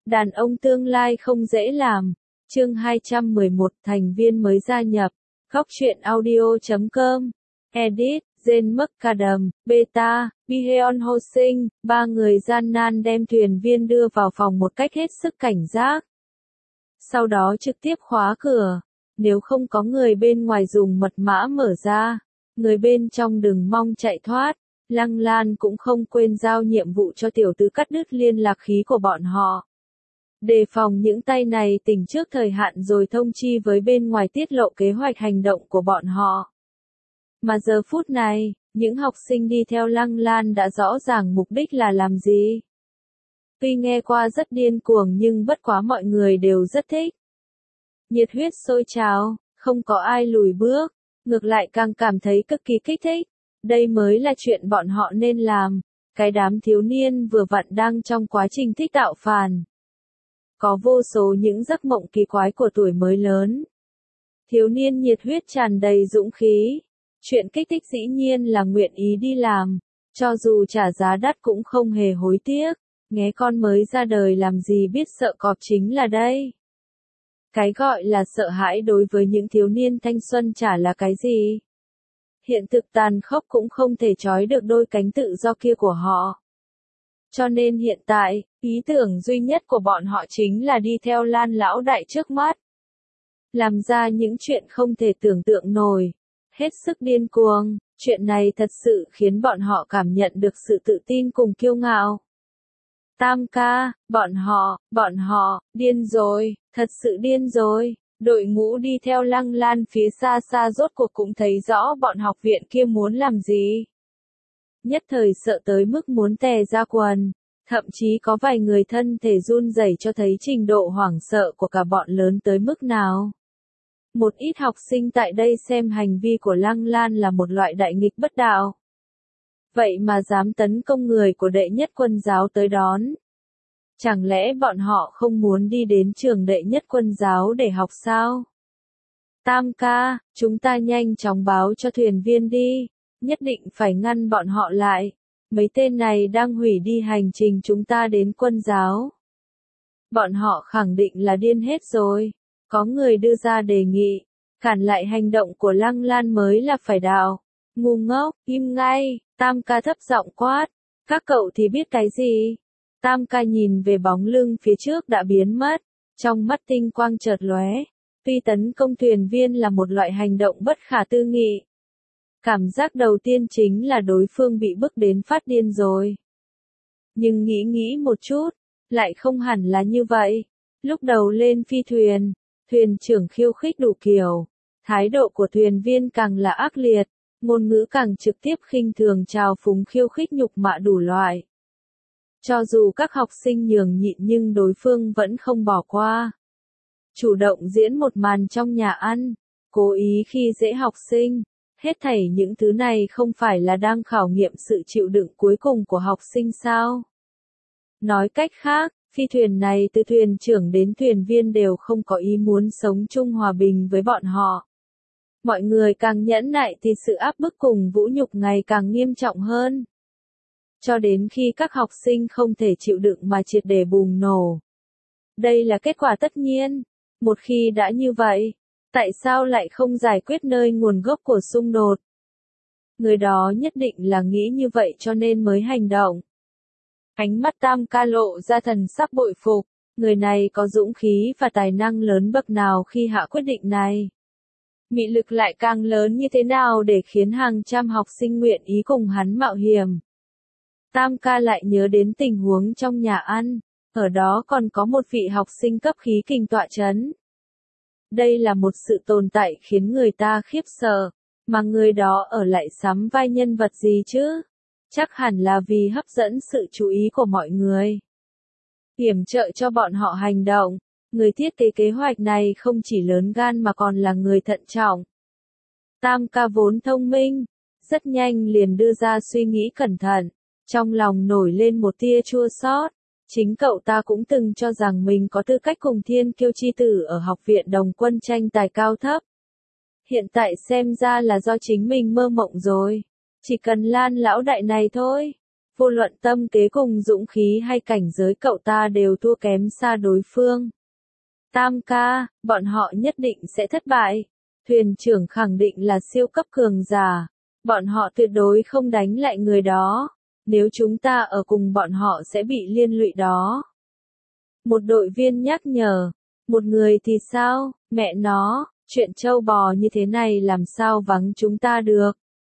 Đàn ông tương lai không dễ làm. Chương 211 thành viên mới gia nhập. Góc truyện audio.com. Edit, Jane McAdam, Beta, Miheon Ho-sing, ba người gian nan đem thuyền viên đưa vào phòng một cách hết sức cảnh giác. Sau đó trực tiếp khóa cửa. Nếu không có người bên ngoài dùng mật mã mở ra, người bên trong đừng mong chạy thoát. Lăng Lan cũng không quên giao nhiệm vụ cho tiểu tứ cắt đứt liên lạc khí của bọn họ. Đề phòng những tay này tỉnh trước thời hạn rồi thông chi với bên ngoài tiết lộ kế hoạch hành động của bọn họ. Mà giờ phút này, những học sinh đi theo Lăng Lan đã rõ ràng mục đích là làm gì. Tuy nghe qua rất điên cuồng nhưng bất quá mọi người đều rất thích. Nhiệt huyết sôi trào, không có ai lùi bước, ngược lại càng cảm thấy cực kỳ kích thích. Đây mới là chuyện bọn họ nên làm. Cái đám thiếu niên vừa vặn đang trong quá trình thích tạo phản. Có vô số những giấc mộng kỳ quái của tuổi mới lớn. Thiếu niên nhiệt huyết tràn đầy dũng khí. Chuyện kích thích dĩ nhiên là nguyện ý đi làm. Cho dù trả giá đắt cũng không hề hối tiếc. Nghé con mới ra đời làm gì biết sợ cọp chính là đây. Cái gọi là sợ hãi đối với những thiếu niên thanh xuân chả là cái gì. Hiện thực tàn khốc cũng không thể trói được đôi cánh tự do kia của họ. Cho nên hiện tại, ý tưởng duy nhất của bọn họ chính là đi theo Lan lão đại trước mắt. Làm ra những chuyện không thể tưởng tượng nổi. Hết sức điên cuồng, chuyện này thật sự khiến bọn họ cảm nhận được sự tự tin cùng kiêu ngạo. Tam ca, bọn họ, điên rồi, thật sự điên rồi. Đội ngũ đi theo Lăng Lan phía xa xa rốt cuộc cũng thấy rõ bọn học viện kia muốn làm gì. Nhất thời sợ tới mức muốn tè ra quần, thậm chí có vài người thân thể run rẩy cho thấy trình độ hoảng sợ của cả bọn lớn tới mức nào. Một ít học sinh tại đây xem hành vi của Lăng Lan là một loại đại nghịch bất đạo. Vậy mà dám tấn công người của đệ nhất quân giáo tới đón. Chẳng lẽ bọn họ không muốn đi đến trường đệ nhất quân giáo để học sao? Tam ca, chúng ta nhanh chóng báo cho thuyền viên đi, nhất định phải ngăn bọn họ lại. Mấy tên này đang hủy đi hành trình chúng ta đến quân giáo. Bọn họ khẳng định là điên hết rồi. Có người đưa ra đề nghị, cản lại hành động của Lăng Lan mới là phải đạo. Ngu ngốc, im ngay, Tam ca thấp giọng quát. Các cậu thì biết cái gì? Tam ca nhìn về bóng lưng phía trước đã biến mất, trong mắt tinh quang chợt lóe. Tuy tấn công thuyền viên là một loại hành động bất khả tư nghị. Cảm giác đầu tiên chính là đối phương bị bức đến phát điên rồi. Nhưng nghĩ một chút, lại không hẳn là như vậy. Lúc đầu lên phi thuyền, thuyền trưởng khiêu khích đủ kiểu. Thái độ của thuyền viên càng là ác liệt, ngôn ngữ càng trực tiếp khinh thường trào phúng khiêu khích nhục mạ đủ loại. Cho dù các học sinh nhường nhịn nhưng đối phương vẫn không bỏ qua. Chủ động diễn một màn trong nhà ăn, cố ý khi dễ học sinh. Hết thảy những thứ này không phải là đang khảo nghiệm sự chịu đựng cuối cùng của học sinh sao? Nói cách khác, phi thuyền này từ thuyền trưởng đến thuyền viên đều không có ý muốn sống chung hòa bình với bọn họ. Mọi người càng nhẫn nại thì sự áp bức cùng vũ nhục ngày càng nghiêm trọng hơn. Cho đến khi các học sinh không thể chịu đựng mà triệt để bùng nổ. Đây là kết quả tất nhiên. Một khi đã như vậy, tại sao lại không giải quyết nơi nguồn gốc của xung đột? Người đó nhất định là nghĩ như vậy cho nên mới hành động. Ánh mắt Tam ca lộ ra thần sắc bội phục. Người này có dũng khí và tài năng lớn bậc nào khi hạ quyết định này. Mị lực lại càng lớn như thế nào để khiến hàng trăm học sinh nguyện ý cùng hắn mạo hiểm. Tam ca lại nhớ đến tình huống trong nhà ăn, ở đó còn có một vị học sinh cấp khí kình tọa chấn. Đây là một sự tồn tại khiến người ta khiếp sợ, mà người đó ở lại sắm vai nhân vật gì chứ? Chắc hẳn là vì hấp dẫn sự chú ý của mọi người. Yểm trợ cho bọn họ hành động, người thiết kế kế hoạch này không chỉ lớn gan mà còn là người thận trọng. Tam ca vốn thông minh, rất nhanh liền đưa ra suy nghĩ cẩn thận. Trong lòng nổi lên một tia chua xót. Chính cậu ta cũng từng cho rằng mình có tư cách cùng thiên kiêu chi tử ở học viện đồng quân tranh tài cao thấp. Hiện tại xem ra là do chính mình mơ mộng rồi. Chỉ cần Lan lão đại này thôi. Vô luận tâm kế cùng dũng khí hay cảnh giới cậu ta đều thua kém xa đối phương. Tam ca, bọn họ nhất định sẽ thất bại. Thuyền trưởng khẳng định là siêu cấp cường giả. Bọn họ tuyệt đối không đánh lại người đó. Nếu chúng ta ở cùng bọn họ sẽ bị liên lụy đó. Một đội viên nhắc nhở. Một người thì sao, mẹ nó, chuyện trâu bò như thế này làm sao vắng chúng ta được.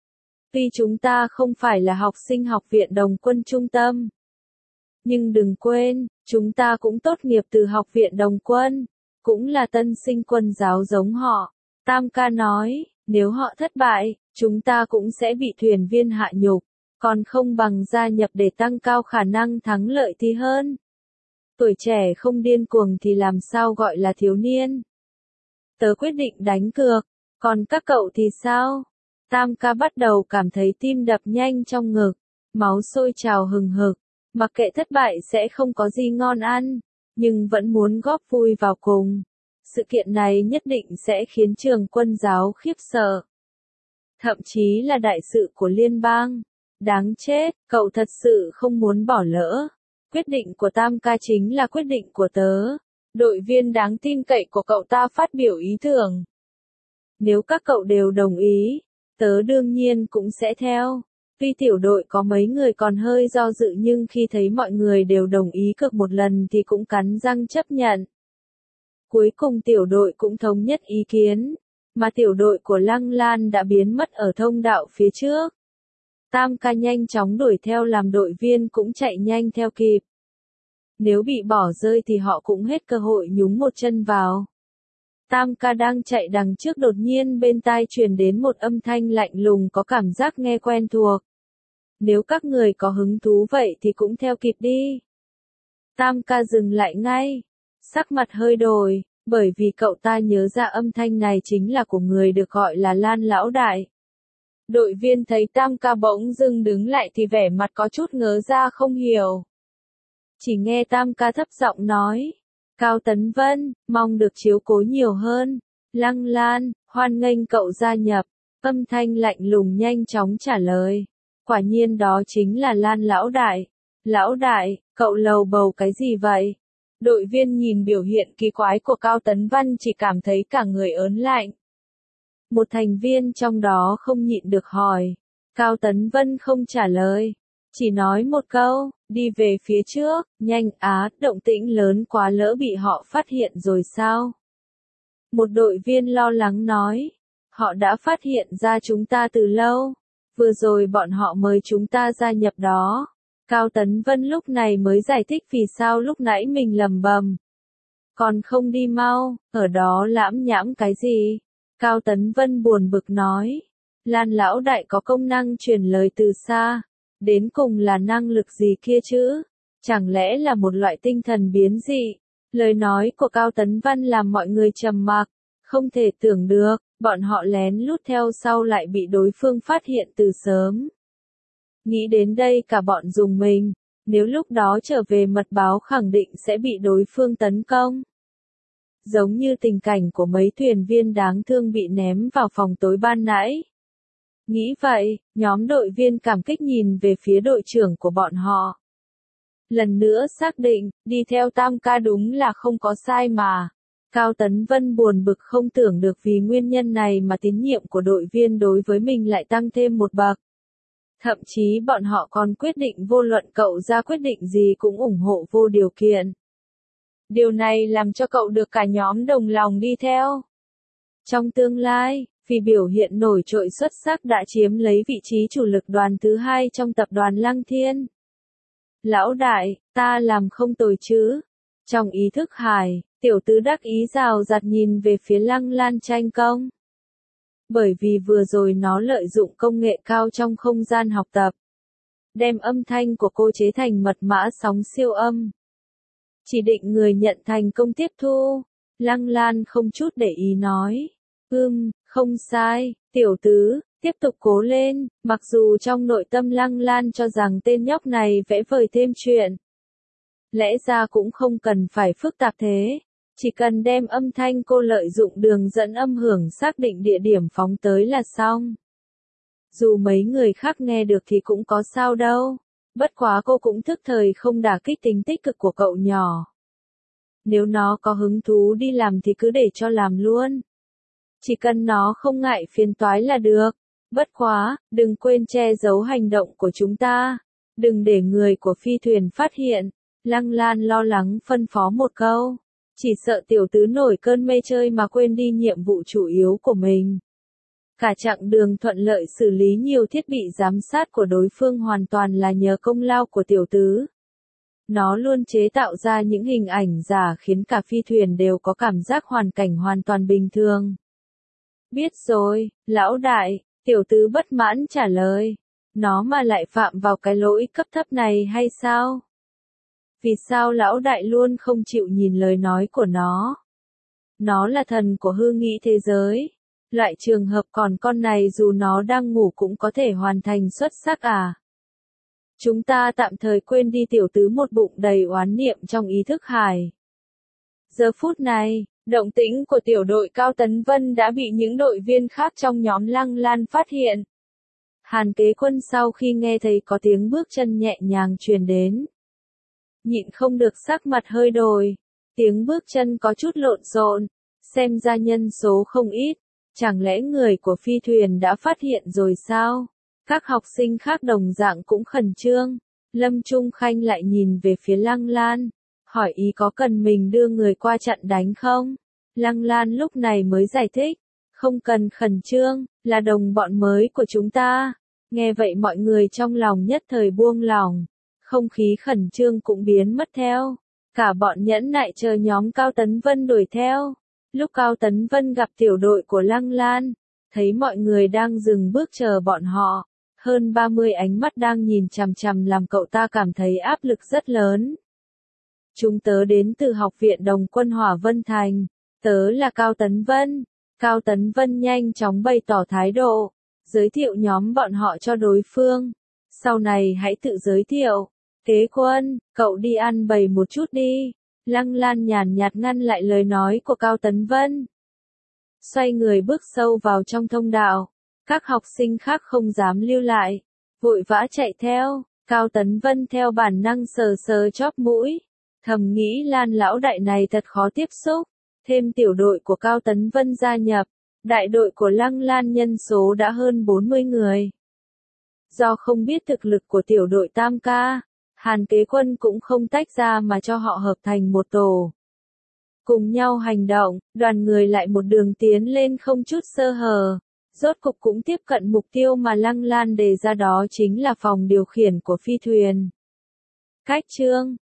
Tuy chúng ta không phải là học sinh học viện Đồng quân trung tâm. Nhưng đừng quên, chúng ta cũng tốt nghiệp từ học viện Đồng quân. Cũng là tân sinh quân giáo giống họ. Tam ca nói, nếu họ thất bại, chúng ta cũng sẽ bị thuyền viên hạ nhục. Còn không bằng gia nhập để tăng cao khả năng thắng lợi thì hơn. Tuổi trẻ không điên cuồng thì làm sao gọi là thiếu niên. Tớ quyết định đánh cược, còn các cậu thì sao? Tam ca bắt đầu cảm thấy tim đập nhanh trong ngực, máu sôi trào hừng hực, mặc kệ thất bại sẽ không có gì ngon ăn, nhưng vẫn muốn góp vui vào cùng. Sự kiện này nhất định sẽ khiến trường quân giáo khiếp sợ. Thậm chí là đại sự của liên bang. Đáng chết, cậu thật sự không muốn bỏ lỡ. Quyết định của Tam ca chính là quyết định của tớ. Đội viên đáng tin cậy của cậu ta phát biểu ý tưởng. Nếu các cậu đều đồng ý, tớ đương nhiên cũng sẽ theo. Tuy tiểu đội có mấy người còn hơi do dự nhưng khi thấy mọi người đều đồng ý cược một lần thì cũng cắn răng chấp nhận. Cuối cùng tiểu đội cũng thống nhất ý kiến, mà tiểu đội của Lăng Lan đã biến mất ở thông đạo phía trước. Tam ca nhanh chóng đuổi theo làm đội viên cũng chạy nhanh theo kịp. Nếu bị bỏ rơi thì họ cũng hết cơ hội nhúng một chân vào. Tam ca đang chạy đằng trước đột nhiên bên tai truyền đến một âm thanh lạnh lùng có cảm giác nghe quen thuộc. Nếu các người có hứng thú vậy thì cũng theo kịp đi. Tam ca dừng lại ngay. Sắc mặt hơi đổi, bởi vì cậu ta nhớ ra âm thanh này chính là của người được gọi là Lan lão đại. Đội viên thấy Tam ca bỗng dưng đứng lại thì vẻ mặt có chút ngớ ra không hiểu. Chỉ nghe Tam ca thấp giọng nói, Cao Tấn Vân, mong được chiếu cố nhiều hơn. Lăng Lan, hoan nghênh cậu gia nhập. Âm thanh lạnh lùng nhanh chóng trả lời. Quả nhiên đó chính là Lan lão đại. Lão đại, cậu lầu bầu cái gì vậy? Đội viên nhìn biểu hiện kỳ quái của Cao Tấn Văn chỉ cảm thấy cả người ớn lạnh. Một thành viên trong đó không nhịn được hỏi. Cao Tấn Vân không trả lời. Chỉ nói một câu, đi về phía trước, nhanh á, động tĩnh lớn quá lỡ bị họ phát hiện rồi sao? Một đội viên lo lắng nói. Họ đã phát hiện ra chúng ta từ lâu. Vừa rồi bọn họ mời chúng ta gia nhập đó. Cao Tấn Vân lúc này mới giải thích vì sao lúc nãy mình lầm bầm. Còn không đi mau, ở đó lãm nhãm cái gì? Cao Tấn Vân buồn bực nói. Lan lão đại có công năng truyền lời từ xa. Đến cùng là năng lực gì kia chứ? Chẳng lẽ là một loại tinh thần biến dị? Lời nói của Cao Tấn Văn làm mọi người trầm mặc. Không thể tưởng được, bọn họ lén lút theo sau lại bị đối phương phát hiện từ sớm. Nghĩ đến đây cả bọn dùng mình, nếu lúc đó trở về mật báo khẳng định sẽ bị đối phương tấn công. Giống như tình cảnh của mấy thuyền viên đáng thương bị ném vào phòng tối ban nãy. Nghĩ vậy, nhóm đội viên cảm kích nhìn về phía đội trưởng của bọn họ. Lần nữa xác định, đi theo Tam ca đúng là không có sai mà. Cao Tấn Vân buồn bực không tưởng được vì nguyên nhân này mà tín nhiệm của đội viên đối với mình lại tăng thêm một bậc. Thậm chí bọn họ còn quyết định vô luận cậu ra quyết định gì cũng ủng hộ vô điều kiện. Điều này làm cho cậu được cả nhóm đồng lòng đi theo. Trong tương lai, vì biểu hiện nổi trội xuất sắc đã chiếm lấy vị trí chủ lực đoàn thứ 2 trong tập đoàn Lăng Thiên. Lão đại, ta làm không tồi chứ. Trong ý thức Hải, tiểu tứ đắc ý rào rạt nhìn về phía Lăng Lan tranh công. Bởi vì vừa rồi nó lợi dụng công nghệ cao trong không gian học tập. Đem âm thanh của cô chế thành mật mã sóng siêu âm. Chỉ định người nhận thành công tiếp thu. Lăng Lan không chút để ý nói. Không sai, tiểu tứ, tiếp tục cố lên, mặc dù trong nội tâm Lăng Lan cho rằng tên nhóc này vẽ vời thêm chuyện. Lẽ ra cũng không cần phải phức tạp thế, chỉ cần đem âm thanh cô lợi dụng đường dẫn âm hưởng xác định địa điểm phóng tới là xong. Dù mấy người khác nghe được thì cũng có sao đâu, Bất quá cô cũng thức thời không đả kích tính tích cực của cậu nhỏ. Nếu nó có hứng thú đi làm thì cứ để cho làm luôn. Chỉ cần nó không ngại phiền toái là được. Bất quá, đừng quên che giấu hành động của chúng ta. Đừng để người của phi thuyền phát hiện. Lăng Lan lo lắng phân phó một câu. Chỉ sợ tiểu tứ nổi cơn mê chơi mà quên đi nhiệm vụ chủ yếu của mình. Cả chặng đường thuận lợi xử lý nhiều thiết bị giám sát của đối phương hoàn toàn là nhờ công lao của tiểu tứ. Nó luôn chế tạo ra những hình ảnh giả khiến cả phi thuyền đều có cảm giác hoàn cảnh hoàn toàn bình thường. Biết rồi, lão đại, tiểu tứ bất mãn trả lời. Nó mà lại phạm vào cái lỗi cấp thấp này hay sao? Vì sao lão đại luôn không chịu nhìn lời nói của nó? Nó là thần của hư nghĩ thế giới. Loại trường hợp còn con này dù nó đang ngủ cũng có thể hoàn thành xuất sắc à? Chúng ta tạm thời quên đi tiểu tứ một bụng đầy oán niệm trong ý thức hải. Giờ phút này, động tĩnh của tiểu đội Cao Tấn Vân đã bị những đội viên khác trong nhóm Lăng Lan phát hiện. Hàn Kế Quân sau khi nghe thấy có tiếng bước chân nhẹ nhàng truyền đến, nhịn không được sắc mặt hơi đổi. Tiếng bước chân có chút lộn xộn, xem ra nhân số không ít. Chẳng lẽ người của phi thuyền đã phát hiện rồi sao? Các học sinh khác đồng dạng cũng khẩn trương. Lâm Trung Khanh lại nhìn về phía Lăng Lan, hỏi ý có cần mình đưa người qua chặn đánh không? Lăng Lan lúc này mới giải thích, không cần khẩn trương, là đồng bọn mới của chúng ta. Nghe vậy mọi người trong lòng nhất thời buông lỏng, không khí khẩn trương cũng biến mất theo. Cả bọn nhẫn nại chờ nhóm Cao Tấn Vân đuổi theo. Lúc Cao Tấn Vân gặp tiểu đội của Lăng Lan, thấy mọi người đang dừng bước chờ bọn họ, hơn 30 ánh mắt đang nhìn chằm chằm làm cậu ta cảm thấy áp lực rất lớn. Chúng tớ đến từ học viện Đồng quân Hỏa Vân Thành, tớ là Cao Tấn Vân. Cao Tấn Vân nhanh chóng bày tỏ thái độ, giới thiệu nhóm bọn họ cho đối phương. Sau này hãy tự giới thiệu. Kế Quân, cậu đi ăn bày một chút đi. Lăng Lan nhàn nhạt ngăn lại lời nói của Cao Tấn Vân. Xoay người bước sâu vào trong thông đạo. Các học sinh khác không dám lưu lại, vội vã chạy theo. Cao Tấn Vân theo bản năng sờ sờ chóp mũi, thầm nghĩ Lan lão đại này thật khó tiếp xúc. Thêm tiểu đội của Cao Tấn Vân gia nhập, đại đội của Lăng Lan nhân số đã hơn 40 người. Do không biết thực lực của tiểu đội Tam Ca, Hàn Kế Quân cũng không tách ra mà cho họ hợp thành một tổ. Cùng nhau hành động, đoàn người lại một đường tiến lên không chút sơ hở. Rốt cục cũng tiếp cận mục tiêu mà Lăng Lan đề ra, đó chính là phòng điều khiển của phi thuyền. Cách chương